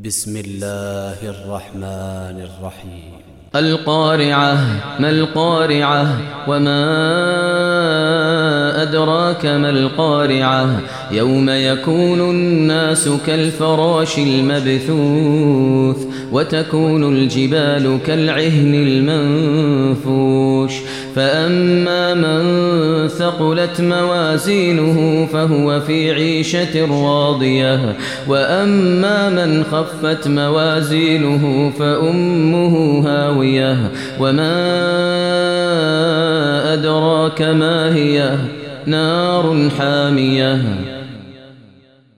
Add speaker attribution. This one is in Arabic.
Speaker 1: بسم الله الرحمن الرحيم.
Speaker 2: القارعة. ما القارعة؟ وما أدراك ما القارعة؟ يوم يكون الناس كالفراش المبثوث وتكون الجبال كالعهن المنفوش فأما من ثقلت موازينه فهو في عيشة راضية وأما من خفت موازينه فأمه هاوية وما أدراك ما هي نار حامية